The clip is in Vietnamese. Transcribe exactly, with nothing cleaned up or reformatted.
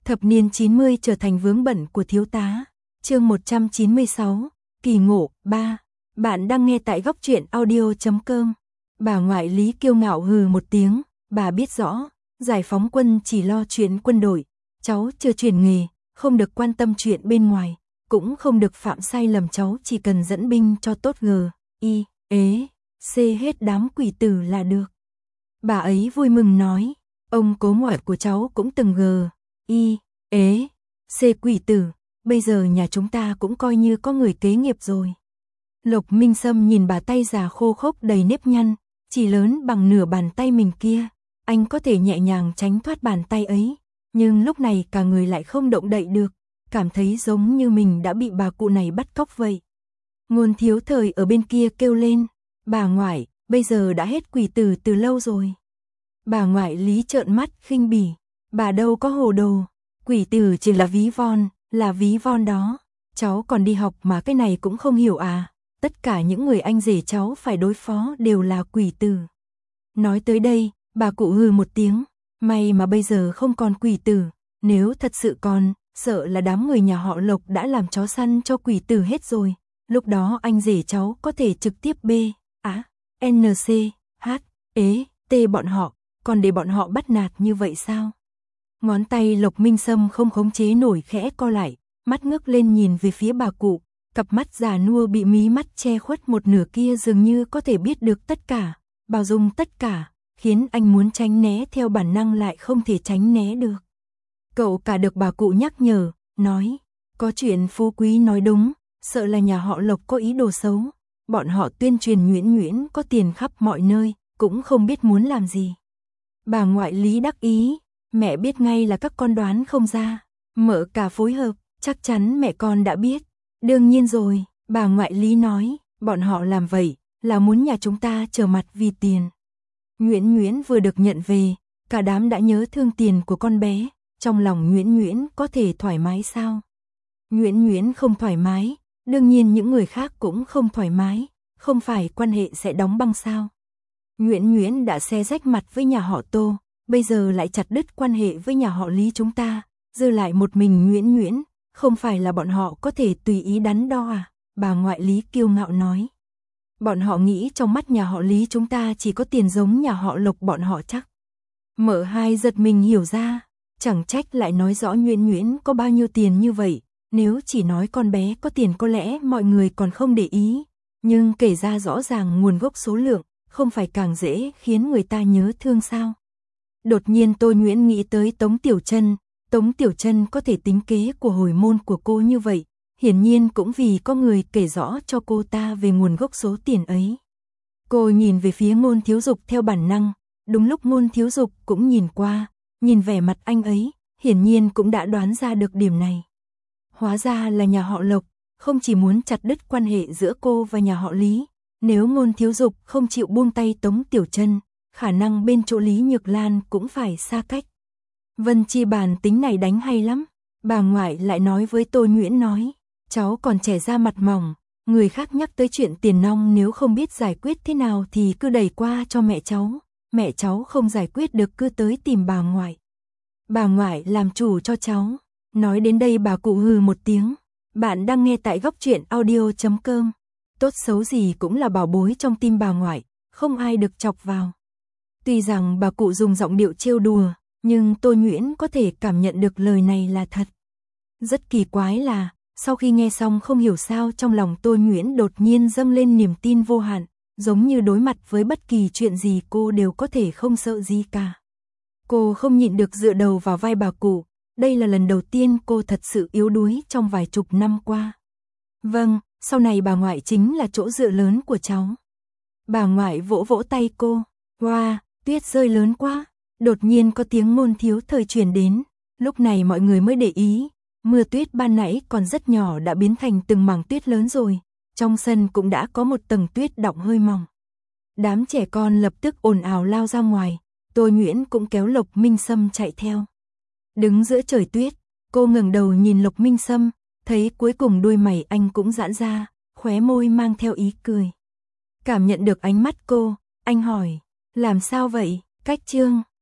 Thập niên chín mươi trở thành vướng bận của thiếu tá. Chương một trăm chín mươi sáu, kỳ ngộ ba. Bạn đang nghe tại góc truyện audio chấm com. Bà ngoại Lý kiêu ngạo hừ một tiếng, bà biết rõ, giải phóng quân chỉ lo chuyện quân đội, cháu chưa chuyển nghề, không được quan tâm chuyện bên ngoài, cũng không được phạm sai lầm, cháu chỉ cần dẫn binh cho tốt g, y, ế, c hết đám quỷ tử là được. Bà ấy vui mừng nói, ông cố ngoại của cháu cũng từng g, y, ế, c quỷ tử, bây giờ nhà chúng ta cũng coi như có người kế nghiệp rồi. Lộc Minh Sâm nhìn bà tay già khô khốc đầy nếp nhăn, chỉ lớn bằng nửa bàn tay mình kia, anh có thể nhẹ nhàng tránh thoát bàn tay ấy, nhưng lúc này cả người lại không động đậy được, cảm thấy giống như mình đã bị bà cụ này bắt cóc vậy. Ngôn Thiếu Thời ở bên kia kêu lên, bà ngoại, bây giờ đã hết quỷ tử từ lâu rồi. Bà ngoại Lý trợn mắt khinh bỉ, bà đâu có hồ đồ, quỷ tử chỉ là ví von, là ví von đó, cháu còn đi học mà cái này cũng không hiểu à, tất cả những người anh rể cháu phải đối phó đều là quỷ tử. Nói tới đây, bà cụ hừ một tiếng, may mà bây giờ không còn quỷ tử, nếu thật sự còn, sợ là đám người nhà họ Lộc đã làm chó săn cho quỷ tử hết rồi, lúc đó anh rể cháu có thể trực tiếp B, á, N C, H, ế, T bọn họ, còn để bọn họ bắt nạt như vậy sao? Ngón tay Lộc Minh Sâm không khống chế nổi khẽ co lại, mắt ngước lên nhìn về phía bà cụ, cặp mắt già nua bị mí mắt che khuất một nửa kia dường như có thể biết được tất cả, bao dung tất cả, khiến anh muốn tránh né theo bản năng lại không thể tránh né được. Cậu cả được bà cụ nhắc nhở, nói, có chuyện Phú Quý nói đúng, sợ là nhà họ Lộc có ý đồ xấu, bọn họ tuyên truyền nhuyễn nhuyễn có tiền khắp mọi nơi, cũng không biết muốn làm gì. Bà ngoại Lý đắc ý, mẹ biết ngay là các con đoán không ra, mợ cả phối hợp, chắc chắn mẹ con đã biết. Đương nhiên rồi, bà ngoại Lý nói, bọn họ làm vậy là muốn nhà chúng ta trở mặt vì tiền. Nhuyễn Nhuyễn vừa được nhận về, cả đám đã nhớ thương tiền của con bé, trong lòng Nhuyễn Nhuyễn có thể thoải mái sao? Nhuyễn Nhuyễn không thoải mái, đương nhiên những người khác cũng không thoải mái, không phải quan hệ sẽ đóng băng sao? Nhuyễn Nhuyễn đã xé rách mặt với nhà họ Tô, bây giờ lại chặt đứt quan hệ với nhà họ Lý chúng ta, dư lại một mình Nhuyễn Nhuyễn, không phải là bọn họ có thể tùy ý đắn đo à? Bà ngoại Lý kiêu ngạo nói. Bọn họ nghĩ trong mắt nhà họ Lý chúng ta chỉ có tiền giống nhà họ Lộc bọn họ chắc. Mợ hai giật mình hiểu ra, chẳng trách lại nói rõ Nhuyễn Nhuyễn có bao nhiêu tiền như vậy, nếu chỉ nói con bé có tiền có lẽ mọi người còn không để ý, nhưng kể ra rõ ràng nguồn gốc số lượng, không phải càng dễ khiến người ta nhớ thương sao? Đột nhiên Tô Nhuyễn nghĩ tới Tống Tiểu Trân, Tống Tiểu Trân có thể tính kế của hồi môn của cô như vậy, hiển nhiên cũng vì có người kể rõ cho cô ta về nguồn gốc số tiền ấy. Cô nhìn về phía Ngôn Thiếu Dục theo bản năng, đúng lúc Ngôn Thiếu Dục cũng nhìn qua, nhìn vẻ mặt anh ấy, hiển nhiên cũng đã đoán ra được điểm này. Hóa ra là nhà họ Lộc, không chỉ muốn chặt đứt quan hệ giữa cô và nhà họ Lý, nếu Ngôn Thiếu Dục không chịu buông tay Tống Tiểu Trân, khả năng bên chỗ Lý Nhược Lan cũng phải xa cách. Vân Chi bản tính này đánh hay lắm, bà ngoại lại nói với Tô Nhuyễn nói, cháu còn trẻ ra mặt mỏng, người khác nhắc tới chuyện tiền nong nếu không biết giải quyết thế nào thì cứ đẩy qua cho mẹ cháu, mẹ cháu không giải quyết được cứ tới tìm bà ngoại. Bà ngoại làm chủ cho cháu. Nói đến đây bà cụ hừ một tiếng, bạn đang nghe tại góc truyện audio chấm com. Tốt xấu gì cũng là bảo bối trong tim bà ngoại, không ai được chọc vào. Tuy rằng bà cụ dùng giọng điệu trêu đùa, nhưng Tô Nhuyễn có thể cảm nhận được lời này là thật. Rất kỳ quái là, sau khi nghe xong không hiểu sao trong lòng Tô Nhuyễn đột nhiên dâng lên niềm tin vô hạn, giống như đối mặt với bất kỳ chuyện gì cô đều có thể không sợ gì cả. Cô không nhịn được dựa đầu vào vai bà cụ, đây là lần đầu tiên cô thật sự yếu đuối trong vài chục năm qua. Vâng, sau này bà ngoại chính là chỗ dựa lớn của cháu. Bà ngoại vỗ vỗ tay cô, wow, tuyết rơi lớn quá. Đột nhiên có tiếng Ngôn Thiếu Thời truyền đến, lúc này mọi người mới để ý, mưa tuyết ban nãy còn rất nhỏ đã biến thành từng mảng tuyết lớn rồi, trong sân cũng đã có một tầng tuyết đọng hơi mỏng. Đám trẻ con lập tức ồn ào lao ra ngoài, Tô Nhuyễn cũng kéo Lộc Minh Sâm chạy theo. Đứng giữa trời tuyết, cô ngẩng đầu nhìn Lộc Minh Sâm, thấy cuối cùng đuôi mày anh cũng giãn ra, khóe môi mang theo ý cười. Cảm nhận được ánh mắt cô, anh hỏi, làm sao vậy, Cách Trương?